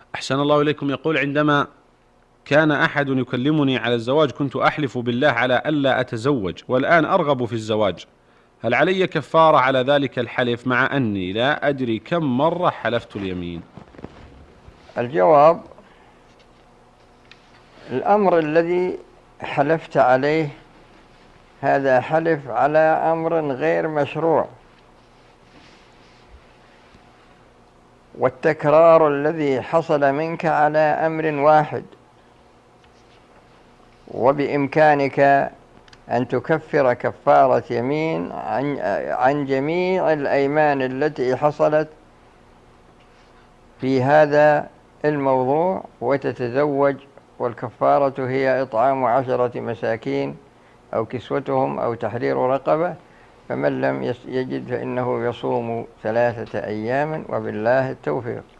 أحسن الله إليكم. يقول: عندما كان أحد يكلمني على الزواج كنت أحلف بالله على ألا أتزوج، والآن أرغب في الزواج، هل علي كفارة على ذلك الحلف مع أني لا أدري كم مرة حلفت اليمين؟ الجواب: الأمر الذي حلفت عليه هذا حلف على أمر غير مشروع، والتكرار الذي حصل منك على أمر واحد، وبإمكانك أن تكفر كفارة يمين عن جميع الأيمان التي حصلت في هذا الموضوع وتتزوج، والكفارة هي إطعام 10 مساكين أو كسوتهم أو تحرير رقبة، فمن لم يجد فإنه يصوم 3 أيام، وبالله التوفيق.